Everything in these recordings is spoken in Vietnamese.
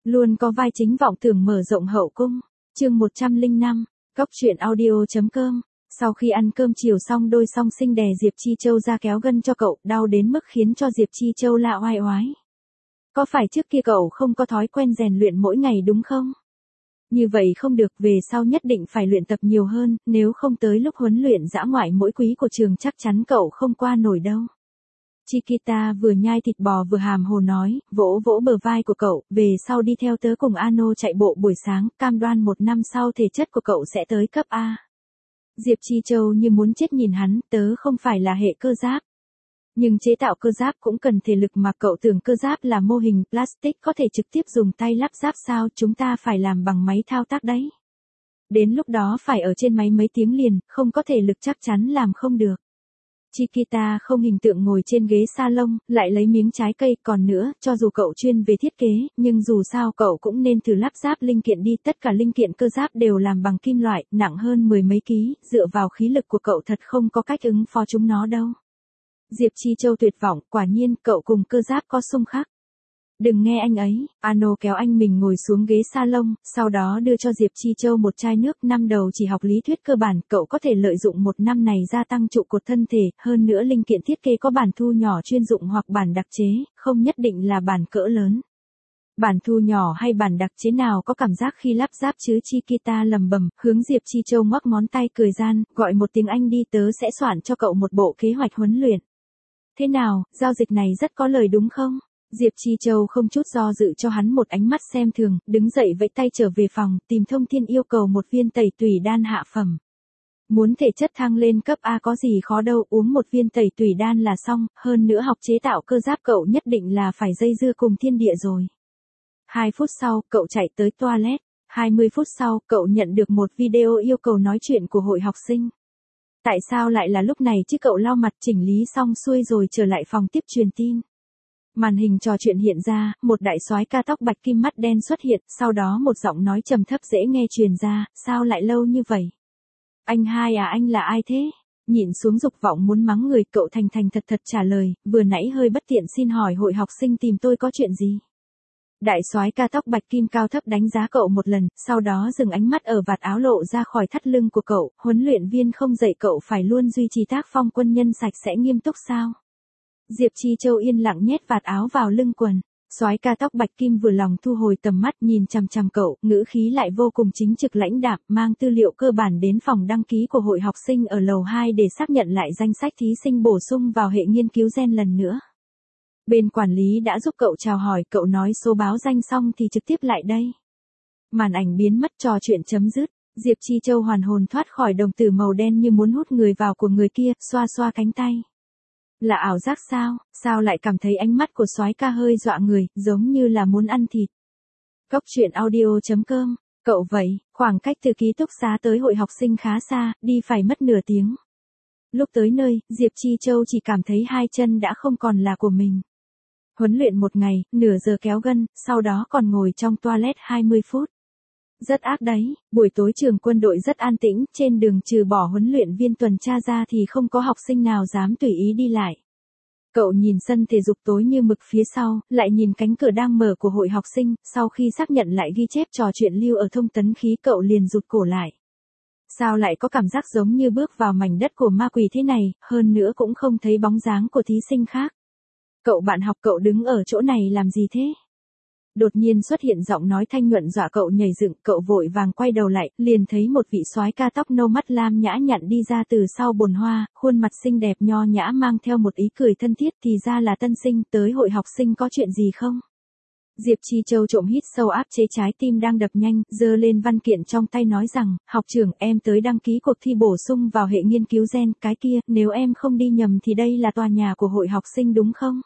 Luôn có vai chính vọng tưởng mở rộng hậu cung. Chương 105, Cóc truyện audio.com. Sau khi ăn cơm chiều xong, đôi song sinh đè Diệp Chi Châu ra kéo gân cho cậu, đau đến mức khiến cho Diệp Chi Châu lạ oai oái. Có phải trước kia cậu không có thói quen rèn luyện mỗi ngày đúng không? Như vậy không được, về sau nhất định phải luyện tập nhiều hơn, nếu không tới lúc huấn luyện dã ngoại mỗi quý của trường chắc chắn cậu không qua nổi đâu. Chiquita vừa nhai thịt bò vừa hàm hồ nói, vỗ vỗ bờ vai của cậu, về sau đi theo tớ cùng Ano chạy bộ buổi sáng, cam đoan 1 năm sau thể chất của cậu sẽ tới cấp A. Diệp Chi Châu như muốn chết nhìn hắn, tớ không phải là hệ cơ giáp. Nhưng chế tạo cơ giáp cũng cần thể lực, mà cậu tưởng cơ giáp là mô hình plastic có thể trực tiếp dùng tay lắp ráp sao? Chúng ta phải làm bằng máy thao tác đấy. Đến lúc đó phải ở trên máy mấy tiếng liền, không có thể lực chắc chắn làm không được. Chiquita không hình tượng ngồi trên ghế salon, lại lấy miếng trái cây, còn nữa, cho dù cậu chuyên về thiết kế, nhưng dù sao cậu cũng nên thử lắp ráp linh kiện đi, tất cả linh kiện cơ giáp đều làm bằng kim loại, nặng hơn 10 mấy ký, dựa vào khí lực của cậu thật không có cách ứng phó chúng nó đâu. Diệp Chi Châu tuyệt vọng, quả nhiên, cậu cùng cơ giáp có xung khắc. Đừng nghe anh ấy. Ano kéo anh mình ngồi xuống ghế salon, sau đó đưa cho Diệp Chi Châu một chai nước. Năm đầu chỉ học lý thuyết cơ bản, cậu có thể lợi dụng 1 năm này gia tăng trụ cột thân thể, hơn nữa linh kiện thiết kế có bản thu nhỏ chuyên dụng hoặc bản đặc chế, không nhất định là bản cỡ lớn. Bản thu nhỏ hay bản đặc chế nào có cảm giác khi lắp ráp chứ? Chiquita lầm bầm, hướng Diệp Chi Châu ngoắc ngón tay cười gian, gọi một tiếng anh đi, tớ sẽ soạn cho cậu một bộ kế hoạch huấn luyện. Thế nào, giao dịch này rất có lời đúng không? Diệp Chi Châu không chút do dự cho hắn một ánh mắt xem thường, đứng dậy vẫy tay trở về phòng, tìm thông tin yêu cầu một viên tẩy tủy đan hạ phẩm. Muốn thể chất thăng lên cấp A có gì khó đâu, uống một viên tẩy tủy đan là xong, hơn nữa học chế tạo cơ giáp cậu nhất định là phải dây dưa cùng thiên địa rồi. 2 phút sau, cậu chạy tới toilet. 20 phút sau, cậu nhận được một video yêu cầu nói chuyện của hội học sinh. Tại sao lại là lúc này chứ? Cậu lau mặt chỉnh lý xong xuôi rồi trở lại phòng tiếp truyền tin. Màn hình trò chuyện hiện ra, một đại soái ca tóc bạch kim mắt đen xuất hiện, sau đó một giọng nói trầm thấp dễ nghe truyền ra, sao lại lâu như vậy? Anh hai à, anh là ai thế? Nhịn xuống dục vọng muốn mắng người, cậu thành thành thật thật trả lời, vừa nãy hơi bất tiện, xin hỏi hội học sinh tìm tôi có chuyện gì? Đại soái ca tóc bạch kim cao thấp đánh giá cậu một lần, sau đó dừng ánh mắt ở vạt áo lộ ra khỏi thắt lưng của cậu, huấn luyện viên không dạy cậu phải luôn duy trì tác phong quân nhân sạch sẽ nghiêm túc sao? Diệp Chi Châu yên lặng nhét vạt áo vào lưng quần. Soái ca tóc bạch kim vừa lòng thu hồi tầm mắt nhìn chằm chằm cậu, ngữ khí lại vô cùng chính trực lãnh đạm, mang tư liệu cơ bản đến phòng đăng ký của hội học sinh ở lầu 2 để xác nhận lại danh sách thí sinh bổ sung vào hệ nghiên cứu gen lần nữa. Bên quản lý đã giúp cậu chào hỏi, cậu nói số báo danh xong thì trực tiếp lại đây. Màn ảnh biến mất, trò chuyện chấm dứt. Diệp Chi Châu hoàn hồn thoát khỏi đồng tử màu đen như muốn hút người vào của người kia, xoa xoa cánh tay. Là ảo giác sao? Sao lại cảm thấy ánh mắt của soái ca hơi dọa người, giống như là muốn ăn thịt? Cóc truyện audio.com. Cậu vậy, khoảng cách từ ký túc xá tới hội học sinh khá xa, đi phải mất nửa tiếng. Lúc tới nơi, Diệp Chi Châu chỉ cảm thấy 2 chân đã không còn là của mình. Huấn luyện 1 ngày, nửa giờ kéo gân, sau đó còn ngồi trong toilet 20 phút. Rất ác đấy, buổi tối trường quân đội rất an tĩnh, trên đường trừ bỏ huấn luyện viên tuần tra ra thì không có học sinh nào dám tùy ý đi lại. Cậu nhìn sân thể dục tối như mực phía sau, lại nhìn cánh cửa đang mở của hội học sinh, sau khi xác nhận lại ghi chép trò chuyện lưu ở thông tấn khí, cậu liền rụt cổ lại. Sao lại có cảm giác giống như bước vào mảnh đất của ma quỷ thế này, hơn nữa cũng không thấy bóng dáng của thí sinh khác. Cậu bạn học, cậu đứng ở chỗ này làm gì thế? Đột nhiên xuất hiện giọng nói thanh nhuận dọa cậu nhảy dựng, cậu vội vàng quay đầu lại, liền thấy một vị soái ca tóc nâu mắt lam nhã nhặn đi ra từ sau bồn hoa, khuôn mặt xinh đẹp nho nhã mang theo một ý cười thân thiết, thì ra là tân sinh, tới hội học sinh có chuyện gì không? Diệp Chi Châu trộm hít sâu áp chế trái tim đang đập nhanh, giơ lên văn kiện trong tay nói rằng, học trưởng, em tới đăng ký cuộc thi bổ sung vào hệ nghiên cứu gen, cái kia, nếu em không đi nhầm thì đây là tòa nhà của hội học sinh đúng không?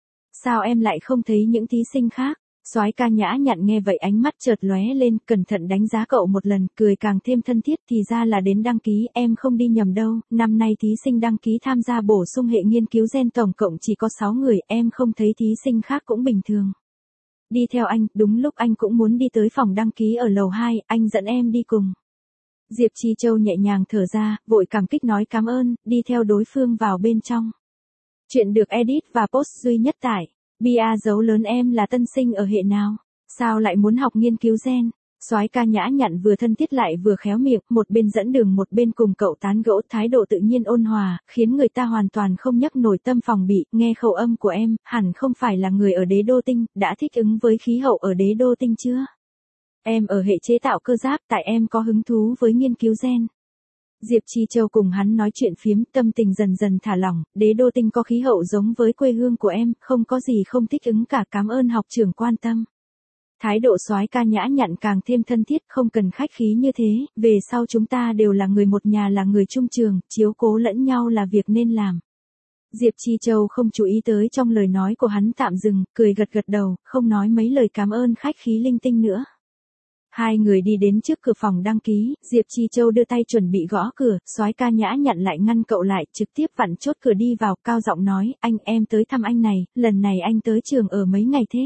Sao em lại không thấy những thí sinh khác? Soái ca nhã nhặn nghe vậy ánh mắt chợt lóe lên, cẩn thận đánh giá cậu một lần, cười càng thêm thân thiết, thì ra là đến đăng ký, em không đi nhầm đâu, năm nay thí sinh đăng ký tham gia bổ sung hệ nghiên cứu gen tổng cộng chỉ có 6 người, em không thấy thí sinh khác cũng bình thường. Đi theo anh, đúng lúc anh cũng muốn đi tới phòng đăng ký ở lầu 2, anh dẫn em đi cùng. Diệp Chi Châu nhẹ nhàng thở ra, vội cảm kích nói cảm ơn, đi theo đối phương vào bên trong. Chuyện được edit và post duy nhất tại Bia dấu lớn em là tân sinh ở hệ nào? Sao lại muốn học nghiên cứu gen? Soái ca nhã nhặn vừa thân thiết lại vừa khéo miệng, một bên dẫn đường một bên cùng cậu tán gẫu, thái độ tự nhiên ôn hòa, khiến người ta hoàn toàn không nhấc nổi tâm phòng bị. Nghe khẩu âm của em, hẳn không phải là người ở Đế Đô Tinh, đã thích ứng với khí hậu ở Đế Đô Tinh chưa? Em ở hệ chế tạo cơ giáp, tại em có hứng thú với nghiên cứu gen. Diệp Chi Châu cùng hắn nói chuyện phiếm, tâm tình dần dần thả lỏng. Đế Đô Tinh có khí hậu giống với quê hương của em, không có gì không thích ứng cả, cảm ơn học trưởng quan tâm. Thái độ soái ca nhã nhặn càng thêm thân thiết, không cần khách khí như thế, về sau chúng ta đều là người một nhà, là người chung trường, chiếu cố lẫn nhau là việc nên làm. Diệp Chi Châu không chú ý tới trong lời nói của hắn, tạm dừng, cười gật gật đầu, không nói mấy lời cảm ơn khách khí linh tinh nữa. Hai người đi đến trước cửa phòng đăng ký, Diệp Chi Châu đưa tay chuẩn bị gõ cửa, soái ca nhã nhặn lại ngăn cậu lại, trực tiếp vặn chốt cửa đi vào, cao giọng nói, anh em tới thăm anh này, lần này anh tới trường ở mấy ngày thế?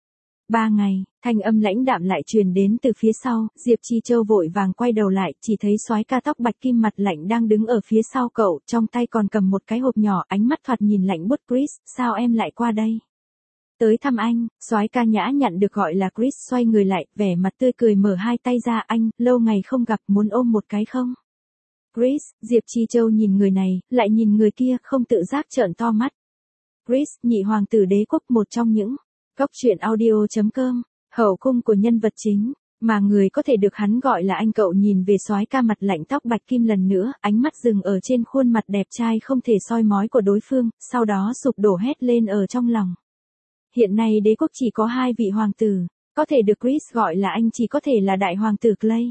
3 ngày, thanh âm lãnh đạm lại truyền đến từ phía sau, Diệp Chi Châu vội vàng quay đầu lại, chỉ thấy soái ca tóc bạch kim mặt lạnh đang đứng ở phía sau cậu, trong tay còn cầm một cái hộp nhỏ, ánh mắt thoạt nhìn lạnh buốt. Chris, sao em lại qua đây? Tới thăm anh, soái ca nhã nhặn được gọi là Chris xoay người lại, vẻ mặt tươi cười mở hai tay ra, anh, lâu ngày không gặp, muốn ôm một cái không? Chris, Diệp Chi Châu nhìn người này, lại nhìn người kia, không tự giác trợn to mắt. Chris, nhị hoàng tử đế quốc, một trong những góc truyện audio.com, hậu cung của nhân vật chính, mà người có thể được hắn gọi là anh. Cậu nhìn về soái ca mặt lạnh tóc bạch kim lần nữa, ánh mắt dừng ở trên khuôn mặt đẹp trai không thể soi mói của đối phương, sau đó sụp đổ hét lên ở trong lòng. Hiện nay đế quốc chỉ có 2 vị hoàng tử, có thể được Chris gọi là anh chỉ có thể là đại hoàng tử Clay.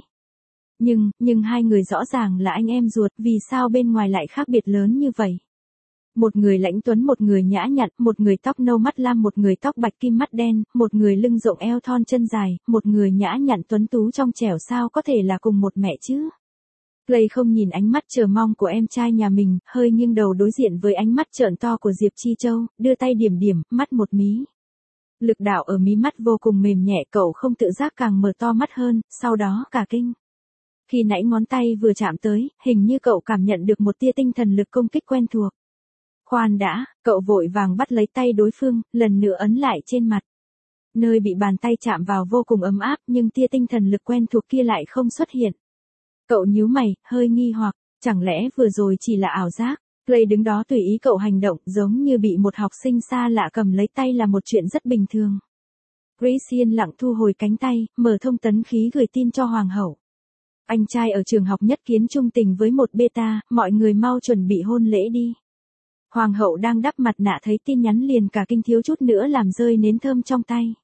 Nhưng hai người rõ ràng là anh em ruột, vì sao bên ngoài lại khác biệt lớn như vậy? Một người lãnh tuấn, một người nhã nhặn, một người tóc nâu mắt lam, một người tóc bạch kim mắt đen, một người lưng rộng eo thon chân dài, một người nhã nhặn tuấn tú trong trẻo, sao có thể là cùng một mẹ chứ? Clay không nhìn ánh mắt chờ mong của em trai nhà mình, hơi nghiêng đầu đối diện với ánh mắt trợn to của Diệp Chi Châu, đưa tay điểm điểm, mắt một mí. Lực đạo ở mí mắt vô cùng mềm nhẹ, cậu không tự giác càng mở to mắt hơn, sau đó cả kinh. Khi nãy ngón tay vừa chạm tới, hình như cậu cảm nhận được một tia tinh thần lực công kích quen thuộc. Khoan đã, cậu vội vàng bắt lấy tay đối phương, lần nữa ấn lại trên mặt. Nơi bị bàn tay chạm vào vô cùng ấm áp, nhưng tia tinh thần lực quen thuộc kia lại không xuất hiện. Cậu nhíu mày, hơi nghi hoặc, chẳng lẽ vừa rồi chỉ là ảo giác? Clay đứng đó tùy ý cậu hành động, giống như bị một học sinh xa lạ cầm lấy tay là một chuyện rất bình thường. Chris yên lặng thu hồi cánh tay, mở thông tấn khí gửi tin cho hoàng hậu. Anh trai ở trường học nhất kiến trung tình với một beta, mọi người mau chuẩn bị hôn lễ đi. Hoàng hậu đang đắp mặt nạ thấy tin nhắn liền cả kinh, thiếu chút nữa làm rơi nến thơm trong tay.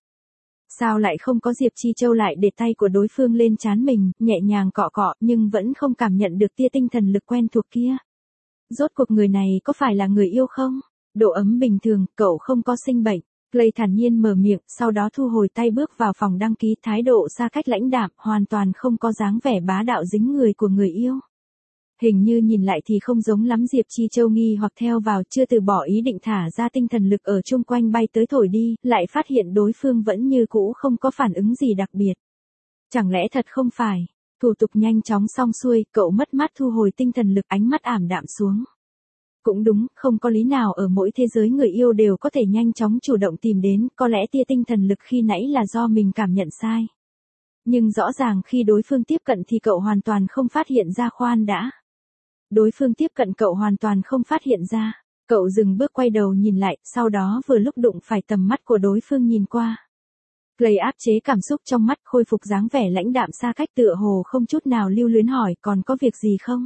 Sao lại không có? Diệp Chi Châu lại để tay của đối phương lên trán mình, nhẹ nhàng cọ cọ, nhưng vẫn không cảm nhận được tia tinh thần lực quen thuộc kia. Rốt cuộc người này có phải là người yêu không? Độ ấm bình thường, cậu không có sinh bệnh. Clay thản nhiên mở miệng, sau đó thu hồi tay bước vào phòng đăng ký, thái độ xa cách lãnh đạm, hoàn toàn không có dáng vẻ bá đạo dính người của người yêu. Hình như nhìn lại thì không giống lắm. Diệp Chi Châu nghi hoặc theo vào, chưa từ bỏ ý định thả ra tinh thần lực ở chung quanh bay tới thổi đi, lại phát hiện đối phương vẫn như cũ không có phản ứng gì đặc biệt. Chẳng lẽ thật không phải? Thủ tục nhanh chóng xong xuôi, cậu mất mát thu hồi tinh thần lực, ánh mắt ảm đạm xuống. Cũng đúng, không có lý nào ở mỗi thế giới người yêu đều có thể nhanh chóng chủ động tìm đến, có lẽ tia tinh thần lực khi nãy là do mình cảm nhận sai. Nhưng rõ ràng khi đối phương tiếp cận thì cậu hoàn toàn không phát hiện ra. Khoan đã. Đối phương tiếp cận cậu hoàn toàn không phát hiện ra. Cậu dừng bước quay đầu nhìn lại, sau đó vừa lúc đụng phải tầm mắt của đối phương nhìn qua. Clay áp chế cảm xúc trong mắt, khôi phục dáng vẻ lãnh đạm xa cách, tựa hồ không chút nào lưu luyến hỏi, còn có việc gì không?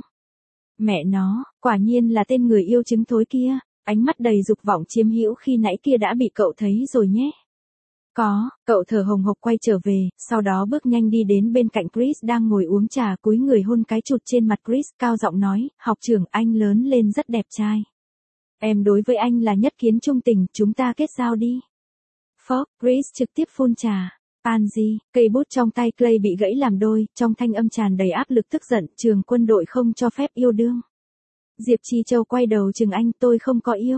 Mẹ nó, quả nhiên là tên người yêu trứng thối kia, ánh mắt đầy dục vọng chiếm hữu khi nãy kia đã bị cậu thấy rồi nhé. Có, cậu thở hồng hộc quay trở về, sau đó bước nhanh đi đến bên cạnh Chris đang ngồi uống trà, cúi người hôn cái chụt trên mặt Chris, cao giọng nói, học trưởng, anh lớn lên rất đẹp trai. Em đối với anh là nhất kiến trung tình, chúng ta kết giao đi. Phốc, Chris trực tiếp phun trà. Pansy, cây bút trong tay Clay bị gãy làm đôi, trong thanh âm tràn đầy áp lực tức giận, trường quân đội không cho phép yêu đương. Diệp Chi Châu quay đầu chừng anh, tôi không có yêu.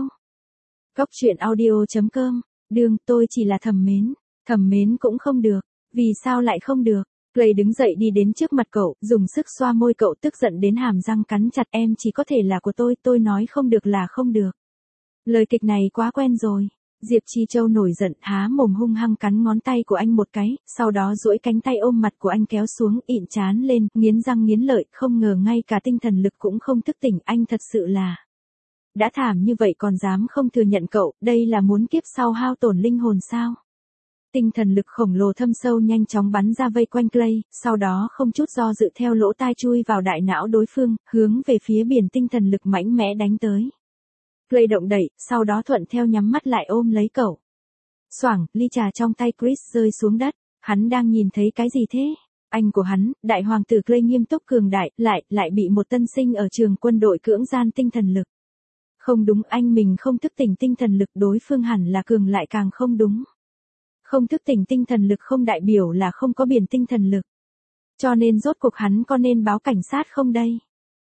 Góc truyện audio.com, đương, tôi chỉ là thầm mến cũng không được, vì sao lại không được? Clay đứng dậy đi đến trước mặt cậu, dùng sức xoa môi cậu, tức giận đến hàm răng cắn chặt, em chỉ có thể là của tôi nói không được là không được. Lời kịch này quá quen rồi. Diệp Chi Châu nổi giận, há mồm hung hăng cắn ngón tay của anh một cái, sau đó duỗi cánh tay ôm mặt của anh kéo xuống, ịn trán lên, nghiến răng nghiến lợi, không ngờ ngay cả tinh thần lực cũng không thức tỉnh, anh thật sự là đã thảm như vậy còn dám không thừa nhận cậu, đây là muốn kiếp sau hao tổn linh hồn sao? Tinh thần lực khổng lồ thâm sâu nhanh chóng bắn ra vây quanh Clay, sau đó không chút do dự theo lỗ tai chui vào đại não đối phương, hướng về phía biển tinh thần lực mạnh mẽ đánh tới. Clay động đẩy, sau đó thuận theo nhắm mắt lại ôm lấy cậu. Xoảng, ly trà trong tay Chris rơi xuống đất, hắn đang nhìn thấy cái gì thế? Anh của hắn, đại hoàng tử Clay nghiêm túc cường đại, lại bị một tân sinh ở trường quân đội cưỡng gian tinh thần lực. Không đúng, anh mình không thức tỉnh tinh thần lực, đối phương hẳn là cường lại càng không đúng. Không thức tỉnh tinh thần lực không đại biểu là không có biển tinh thần lực. Cho nên rốt cuộc hắn có nên báo cảnh sát không đây?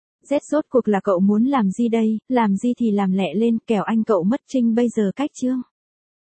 Rốt cuộc là cậu muốn làm gì đây, làm gì thì làm lẹ lên, kẻo anh cậu mất trinh bây giờ cách chương.